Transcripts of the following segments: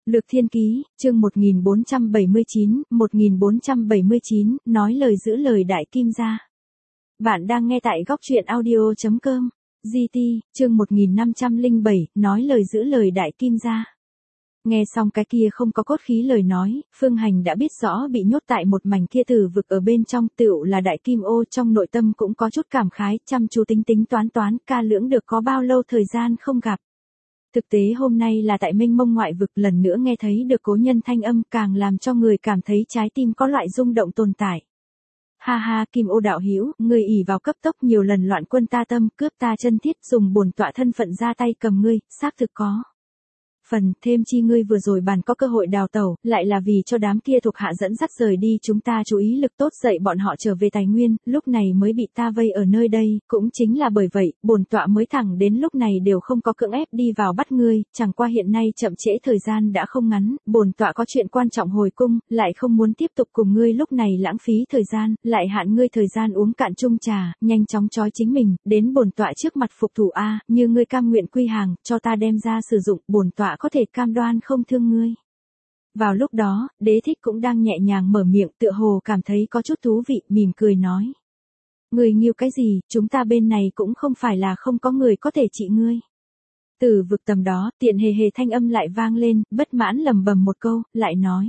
Lược Thiên Ký, chương 1479, nói lời giữ lời đại kim gia. Bạn đang nghe tại góc truyện audio.com. GT, chương 1507, nói lời giữ lời đại kim gia. Nghe xong cái kia không có cốt khí lời nói, Phương Hành đã biết rõ bị nhốt tại một mảnh kia tử vực ở bên trong, tựu là đại kim ô, trong nội tâm cũng có chút cảm khái, chăm chú tính toán ca lưỡng được có bao lâu thời gian không gặp. Thực tế hôm nay là tại mênh mông ngoại vực, lần nữa nghe thấy được cố nhân thanh âm, càng làm cho người cảm thấy trái tim có loại rung động tồn tại. Ha ha, Kim Ô đạo hữu, ngươi ỷ vào cấp tốc nhiều lần loạn quân ta tâm, cướp ta chân thiết, dùng bổn tọa thân phận ra tay cầm ngươi, xác thực có phần, thêm chi ngươi vừa rồi bàn có cơ hội đào tẩu, lại là vì cho đám kia thuộc hạ dẫn dắt rời đi chúng ta chú ý lực tốt dậy bọn họ trở về tài nguyên, lúc này mới bị ta vây ở nơi đây, cũng chính là bởi vậy, bổn tọa mới thẳng đến lúc này đều không có cưỡng ép đi vào bắt ngươi, chẳng qua hiện nay chậm trễ thời gian đã không ngắn, bổn tọa có chuyện quan trọng hồi cung, lại không muốn tiếp tục cùng ngươi lúc này lãng phí thời gian, lại hạn ngươi thời gian uống cạn chung trà, nhanh chóng trói chính mình, đến bổn tọa trước mặt phục thủ a, như ngươi cam nguyện quy hàng, cho ta đem ra sử dụng, bổn tọa có thể cam đoan không thương ngươi. Vào lúc đó, Đế Thích cũng đang nhẹ nhàng mở miệng, tựa hồ cảm thấy có chút thú vị, mỉm cười nói. Ngươi nghiêu cái gì, chúng ta bên này cũng không phải là không có người có thể trị ngươi. Từ vực tầm đó, tiện hề thanh âm lại vang lên, bất mãn lầm bầm một câu, lại nói.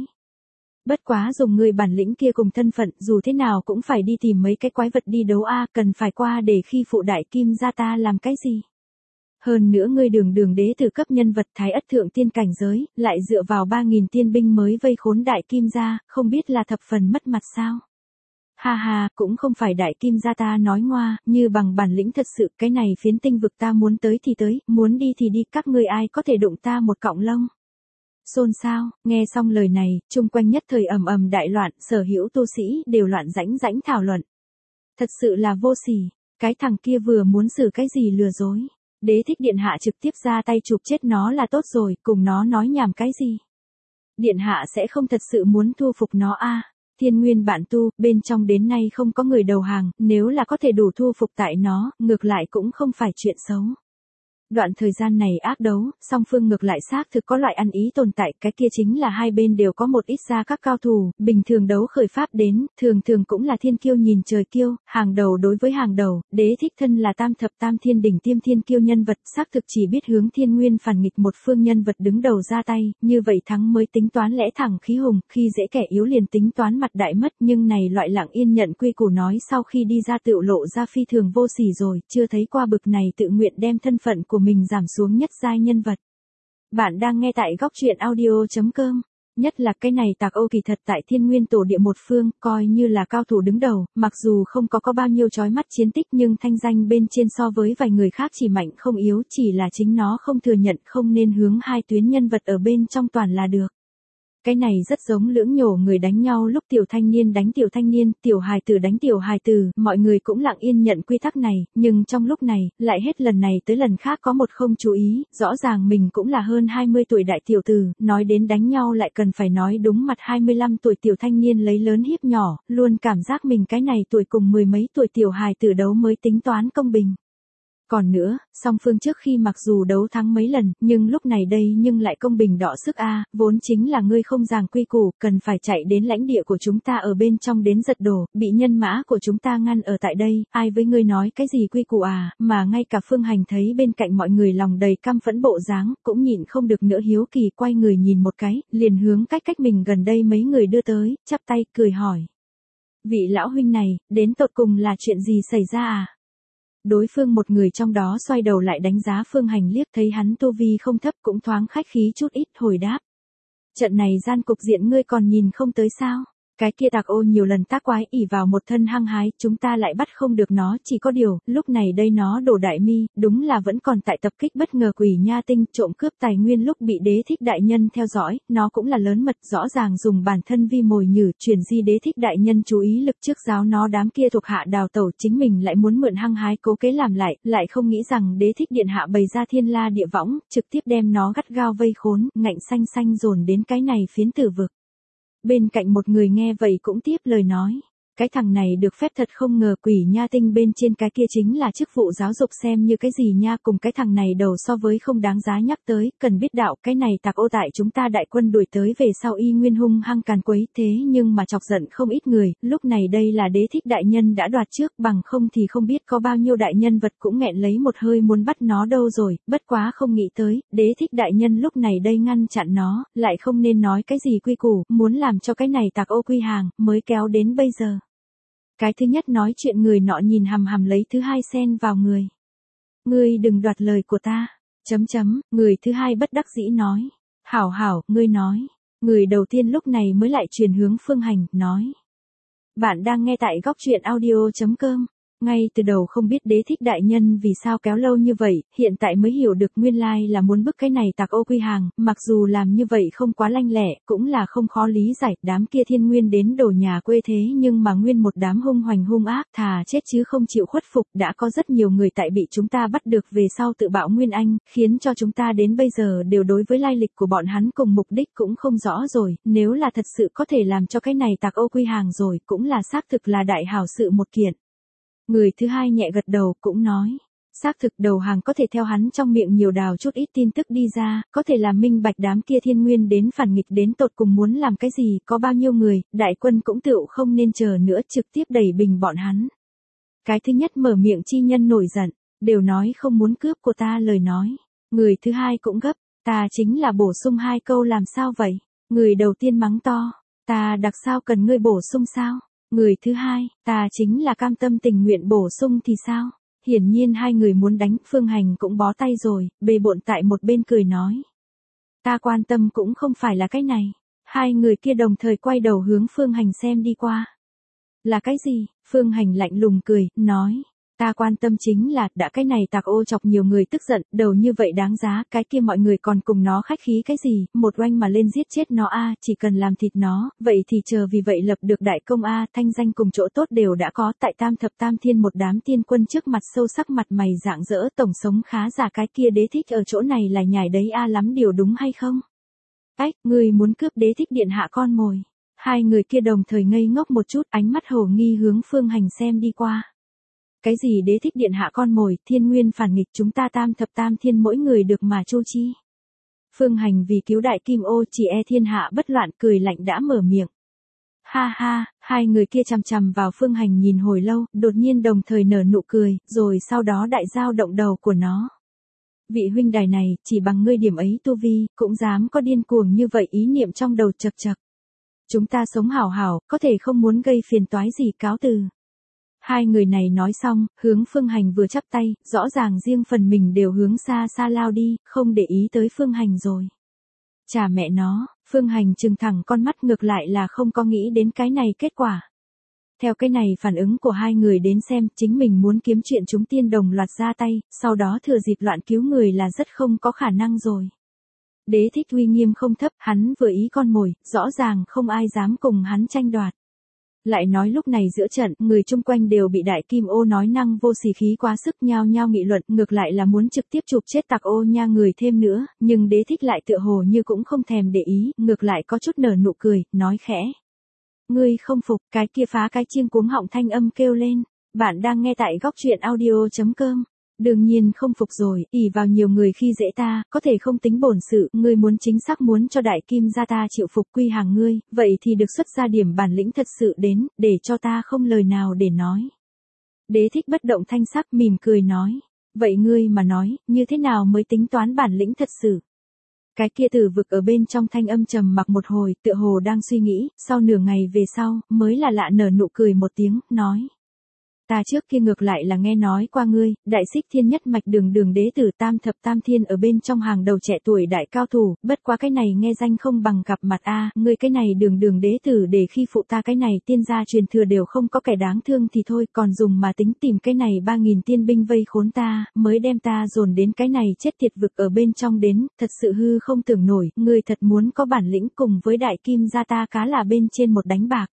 Bất quá dùng ngươi bản lĩnh kia cùng thân phận, dù thế nào cũng phải đi tìm mấy cái quái vật đi đấu a, cần phải qua để khi phụ đại kim gia ta làm cái gì. Hơn nữa ngươi đường đế từ cấp nhân vật thái ất thượng tiên cảnh giới, lại dựa vào 3.000 tiên binh mới vây khốn đại kim gia, không biết là thập phần mất mặt sao. Ha ha, cũng không phải đại kim gia ta nói ngoa, như bằng bản lĩnh thật sự, cái này phiến tinh vực ta muốn tới thì tới, muốn đi thì đi, các ngươi ai có thể đụng ta một cọng lông. Xôn xao, nghe xong lời này, chung quanh nhất thời ầm đại loạn, sở hữu tu sĩ đều loạn rãnh thảo luận. Thật sự là vô sỉ, cái thằng kia vừa muốn xử cái gì lừa dối. Đế Thích điện hạ trực tiếp ra tay chụp chết nó là tốt rồi, cùng nó nói nhảm cái gì. Điện hạ sẽ không thật sự muốn thu phục nó a. Thiên nguyên bản tu, bên trong đến nay không có người đầu hàng, nếu là có thể đủ thu phục tại nó, ngược lại cũng không phải chuyện xấu. Đoạn thời gian này ác đấu, song phương ngược lại xác thực có loại ăn ý tồn tại, cái kia chính là hai bên đều có một ít ra các cao thủ, bình thường đấu khởi pháp đến, thường cũng là thiên kiêu nhìn trời kiêu, hàng đầu đối với hàng đầu, Đế Thích thân là tam thập tam thiên đỉnh tiêm thiên kiêu nhân vật, xác thực chỉ biết hướng thiên nguyên phản nghịch một phương nhân vật đứng đầu ra tay, như vậy thắng mới tính toán lẽ thẳng khí hùng, khi dễ kẻ yếu liền tính toán mặt đại mất, nhưng này loại lặng yên nhận quy củ nói sau khi đi ra tựu lộ ra phi thường vô sỉ rồi, chưa thấy qua bực này tự nguyện đem thân phận của mình giảm xuống nhất giai nhân vật. Bạn đang nghe tại góc truyện audio.com. Nhất là cái này Tạc Ô kỳ thật tại thiên nguyên tổ địa một phương, coi như là cao thủ đứng đầu, mặc dù không có bao nhiêu chói mắt chiến tích nhưng thanh danh bên trên so với vài người khác chỉ mạnh không yếu, chỉ là chính nó không thừa nhận, không nên hướng hai tuyến nhân vật ở bên trong toàn là được. Cái này rất giống lưỡng nhổ người đánh nhau lúc tiểu thanh niên đánh tiểu thanh niên, tiểu hài tử đánh tiểu hài tử, mọi người cũng lặng yên nhận quy tắc này, nhưng trong lúc này, lại hết lần này tới lần khác có một không chú ý, rõ ràng mình cũng là hơn 20 tuổi đại tiểu tử, nói đến đánh nhau lại cần phải nói đúng mặt 25 tuổi tiểu thanh niên lấy lớn hiếp nhỏ, luôn cảm giác mình cái này tuổi cùng mười mấy tuổi tiểu hài tử đấu mới tính toán công bình. Còn nữa, song phương trước khi mặc dù đấu thắng mấy lần, nhưng lúc này đây nhưng lại công bình đọ sức a, vốn chính là ngươi không giảng quy củ, cần phải chạy đến lãnh địa của chúng ta ở bên trong đến giật đồ, bị nhân mã của chúng ta ngăn ở tại đây, ai với ngươi nói cái gì quy củ à, mà ngay cả Phương Hành thấy bên cạnh mọi người lòng đầy căm phẫn bộ dáng, cũng nhịn không được nữa hiếu kỳ quay người nhìn một cái, liền hướng cách mình gần đây mấy người đưa tới, chắp tay cười hỏi. Vị lão huynh này, đến tột cùng là chuyện gì xảy ra à? Đối phương một người trong đó xoay đầu lại đánh giá Phương Hành liếc, thấy hắn tu vi không thấp cũng thoáng khách khí chút ít, hồi đáp. Trận này gian cục diện ngươi còn nhìn không tới sao? Cái kia Tạc Ô nhiều lần tác quái ỷ vào một thân hăng hái, chúng ta lại bắt không được nó, chỉ có điều, lúc này đây nó đổ đại mi, đúng là vẫn còn tại tập kích bất ngờ Quỷ Nha Tinh, trộm cướp tài nguyên lúc bị Đế Thích đại nhân theo dõi, nó cũng là lớn mật, rõ ràng dùng bản thân vi mồi nhử, truyền di Đế Thích đại nhân chú ý lực trước giáo nó đám kia thuộc hạ đào tẩu, chính mình lại muốn mượn hăng hái cố kế làm lại không nghĩ rằng Đế Thích điện hạ bày ra thiên la địa võng, trực tiếp đem nó gắt gao vây khốn, ngạnh xanh dồn đến cái này phiến tử vực. Bên cạnh một người nghe vậy cũng tiếp lời nói. cái thằng này được phép thật không ngờ, Quỷ Nha Tinh bên trên cái kia chính là chức vụ giáo dục xem như cái gì nha, cùng cái thằng này đầu so với không đáng giá nhắc tới, cần biết đạo, cái này tạc ô tại chúng ta đại quân đuổi tới về sau y nguyên hung hăng càn quấy, thế nhưng mà chọc giận không ít người, lúc này đây là Đế Thích đại nhân đã đoạt trước, bằng không thì không biết có bao nhiêu đại nhân vật cũng nghẹn lấy một hơi muốn bắt nó đâu rồi, bất quá không nghĩ tới, Đế Thích đại nhân lúc này đây ngăn chặn nó, lại không nên nói cái gì quy củ, muốn làm cho cái này tạc ô quy hàng, mới kéo đến bây giờ. Cái thứ nhất nói chuyện người nọ nhìn hằm hằm lấy thứ hai xen vào người. Ngươi đừng đoạt lời của ta. Người thứ hai bất đắc dĩ nói. Hảo, ngươi nói. Người đầu tiên lúc này mới lại truyền hướng Phương Hành, nói. Bạn đang nghe tại góc truyện audio.com. Ngay từ đầu không biết Đế Thích đại nhân vì sao kéo lâu như vậy, hiện tại mới hiểu được nguyên lai là muốn bức cái này tạc ô quy hàng, mặc dù làm như vậy không quá lanh lẹ, cũng là không khó lý giải, đám kia thiên nguyên đến đổ nhà quê thế nhưng mà nguyên một đám hung hoành hung ác, thà chết chứ không chịu khuất phục, đã có rất nhiều người tại bị chúng ta bắt được về sau tự bạo Nguyên Anh, khiến cho chúng ta đến bây giờ đều đối với lai lịch của bọn hắn cùng mục đích cũng không rõ rồi, nếu là thật sự có thể làm cho cái này tạc ô quy hàng rồi, cũng là xác thực là đại hảo sự một kiện. Người thứ hai nhẹ gật đầu cũng nói, xác thực đầu hàng có thể theo hắn trong miệng nhiều đào chút ít tin tức đi ra, có thể làm minh bạch đám kia thiên nguyên đến phản nghịch đến tột cùng muốn làm cái gì, có bao nhiêu người, đại quân cũng tựu không nên chờ nữa trực tiếp đẩy bình bọn hắn. Cái thứ nhất mở miệng chi nhân nổi giận, đều nói không muốn cướp của ta lời nói. Người thứ hai cũng gấp, ta chính là bổ sung hai câu làm sao vậy? Người đầu tiên mắng to, ta đặc sao cần ngươi bổ sung sao? Người thứ hai, ta chính là cam tâm tình nguyện bổ sung thì sao? Hiển nhiên hai người muốn đánh, Phương Hành cũng bó tay rồi, bề bộn tại một bên cười nói. Ta quan tâm cũng không phải là cái này. Hai người kia đồng thời quay đầu hướng Phương Hành xem đi qua. Là cái gì? Phương Hành lạnh lùng cười, nói. Ta quan tâm chính là, đã cái này tạc ô chọc nhiều người tức giận, đầu như vậy đáng giá, cái kia mọi người còn cùng nó khách khí cái gì, một oanh mà lên giết chết nó a, chỉ cần làm thịt nó, vậy thì chờ vì vậy lập được đại công a, thanh danh cùng chỗ tốt đều đã có, tại tam thập tam thiên một đám tiên quân trước mặt sâu sắc mặt mày rạng rỡ, tổng sống khá giả, cái kia Đế Thích ở chỗ này là nhảy đấy a, lắm điều đúng hay không? Ách, người muốn cướp Đế Thích điện hạ con mồi. Hai người kia đồng thời ngây ngốc một chút, ánh mắt hồ nghi hướng Phương Hành xem đi qua. Cái gì Đế Thích điện hạ con mồi, thiên nguyên phản nghịch, chúng ta tam thập tam thiên mỗi người được mà chu chi. Phương Hành vì cứu đại kim ô chỉ e thiên hạ bất loạn, cười lạnh đã mở miệng. Ha ha, hai người kia chằm chằm vào Phương Hành nhìn hồi lâu, đột nhiên đồng thời nở nụ cười, rồi sau đó đại giao động đầu của nó. Vị huynh đài này, chỉ bằng ngươi điểm ấy tu vi, cũng dám có điên cuồng như vậy, ý niệm trong đầu chật chật. Chúng ta sống hảo hảo, có thể không muốn gây phiền toái gì, cáo từ. Hai người này nói xong, hướng Phương Hành vừa chắp tay, rõ ràng riêng phần mình đều hướng xa xa lao đi, không để ý tới Phương Hành rồi. Chà mẹ nó, Phương Hành trừng thẳng con mắt, ngược lại là không có nghĩ đến cái này kết quả. Theo cái này phản ứng của hai người đến xem, chính mình muốn kiếm chuyện chúng tiên đồng loạt ra tay, sau đó thừa dịp loạn cứu người là rất không có khả năng rồi. Đế Thích uy nghiêm không thấp, hắn vừa ý con mồi, rõ ràng không ai dám cùng hắn tranh đoạt. Lại nói lúc này giữa trận, người chung quanh đều bị đại kim ô nói năng vô sỉ khí quá sức, nhao nhao nghị luận, ngược lại là muốn trực tiếp chụp chết tạc ô nha người thêm nữa, nhưng Đế Thích lại tựa hồ như cũng không thèm để ý, ngược lại có chút nở nụ cười, nói khẽ. Ngươi không phục, cái kia phá cái chiêng cuống họng thanh âm kêu lên. Bạn đang nghe tại góc truyện audio.com. Đương nhiên không phục rồi, ỷ vào nhiều người khi dễ ta, có thể không tính bổn sự, ngươi muốn chính xác muốn cho đại kim gia ta chịu phục quy hàng ngươi, vậy thì được xuất ra điểm bản lĩnh thật sự đến, để cho ta không lời nào để nói. Đế Thích bất động thanh sắc mỉm cười nói, vậy ngươi mà nói, như thế nào mới tính toán bản lĩnh thật sự? Cái kia Tử Vực ở bên trong thanh âm trầm mặc một hồi, tựa hồ đang suy nghĩ, sau nửa ngày về sau, mới là lạ nở nụ cười một tiếng, nói. Ta trước kia ngược lại là nghe nói qua ngươi, đại xích thiên nhất mạch đường đế tử tam thập tam thiên ở bên trong hàng đầu trẻ tuổi đại cao thủ, bất quá cái này nghe danh không bằng gặp mặt a, ngươi cái này đường đế tử để khi phụ ta cái này tiên gia truyền thừa đều không có kẻ đáng thương thì thôi, còn dùng mà tính tìm cái này 3.000 tiên binh vây khốn ta, mới đem ta dồn đến cái này chết tiệt vực ở bên trong đến, thật sự hư không tưởng nổi, ngươi thật muốn có bản lĩnh cùng với đại kim gia ta cá là bên trên một đánh bạc.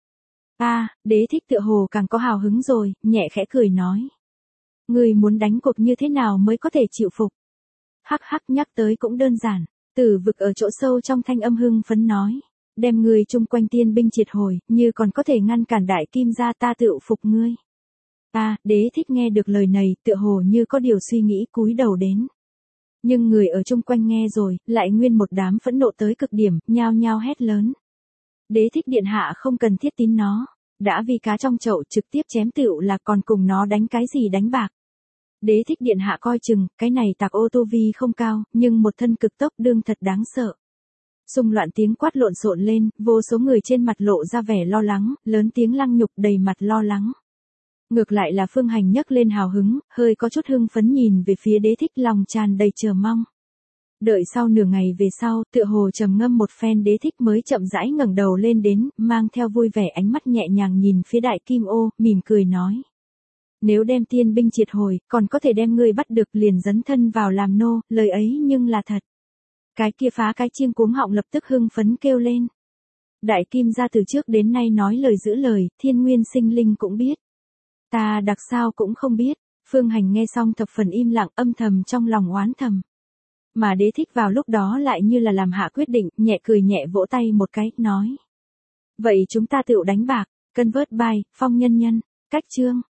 Đế Thích tựa hồ càng có hào hứng rồi, nhẹ khẽ cười nói. Ngươi muốn đánh cuộc như thế nào mới có thể chịu phục? Hắc nhắc tới cũng đơn giản, Tử Vực ở chỗ sâu trong thanh âm hưng phấn nói. đem ngươi chung quanh tiên binh triệt hồi, như còn có thể ngăn cản đại kim gia ta tựu phục ngươi. Đế thích nghe được lời này, tựa hồ như có điều suy nghĩ cúi đầu đến. Nhưng người ở chung quanh nghe rồi, lại nguyên một đám phẫn nộ tới cực điểm, nhao nhao hét lớn. Đế thích điện hạ không cần thiết tín nó, đã vì cá trong chậu trực tiếp chém tựu là còn cùng nó đánh cái gì đánh bạc. Đế thích điện hạ coi chừng, cái này tạc ô tô vi không cao, nhưng một thân cực tốc đương thật đáng sợ. Xung loạn tiếng quát lộn xộn lên, vô số người trên mặt lộ ra vẻ lo lắng, lớn tiếng lăng nhục đầy mặt lo lắng. Ngược lại là Phương Hành nhấc lên hào hứng, hơi có chút hưng phấn nhìn về phía đế thích lòng tràn đầy chờ mong. Đợi sau nửa ngày về sau, tựa hồ trầm ngâm một phen đế thích mới chậm rãi ngẩng đầu lên đến, mang theo vui vẻ ánh mắt nhẹ nhàng nhìn phía đại kim ô, mỉm cười nói. Nếu đem tiên binh triệt hồi, còn có thể đem ngươi bắt được liền dấn thân vào làm nô, lời ấy nhưng là thật. Cái kia phá cái chiêng cuống họng lập tức hưng phấn kêu lên. Đại kim gia từ trước đến nay nói lời giữ lời, thiên nguyên sinh linh cũng biết. Ta đặc sao cũng không biết. Phương Hành nghe xong thập phần im lặng, âm thầm trong lòng oán thầm. Mà đế thích vào lúc đó lại như là làm hạ quyết định, nhẹ cười nhẹ vỗ tay một cái, nói. Vậy chúng ta tựu đánh bạc, convert by, phong nhân nhân, cách chương.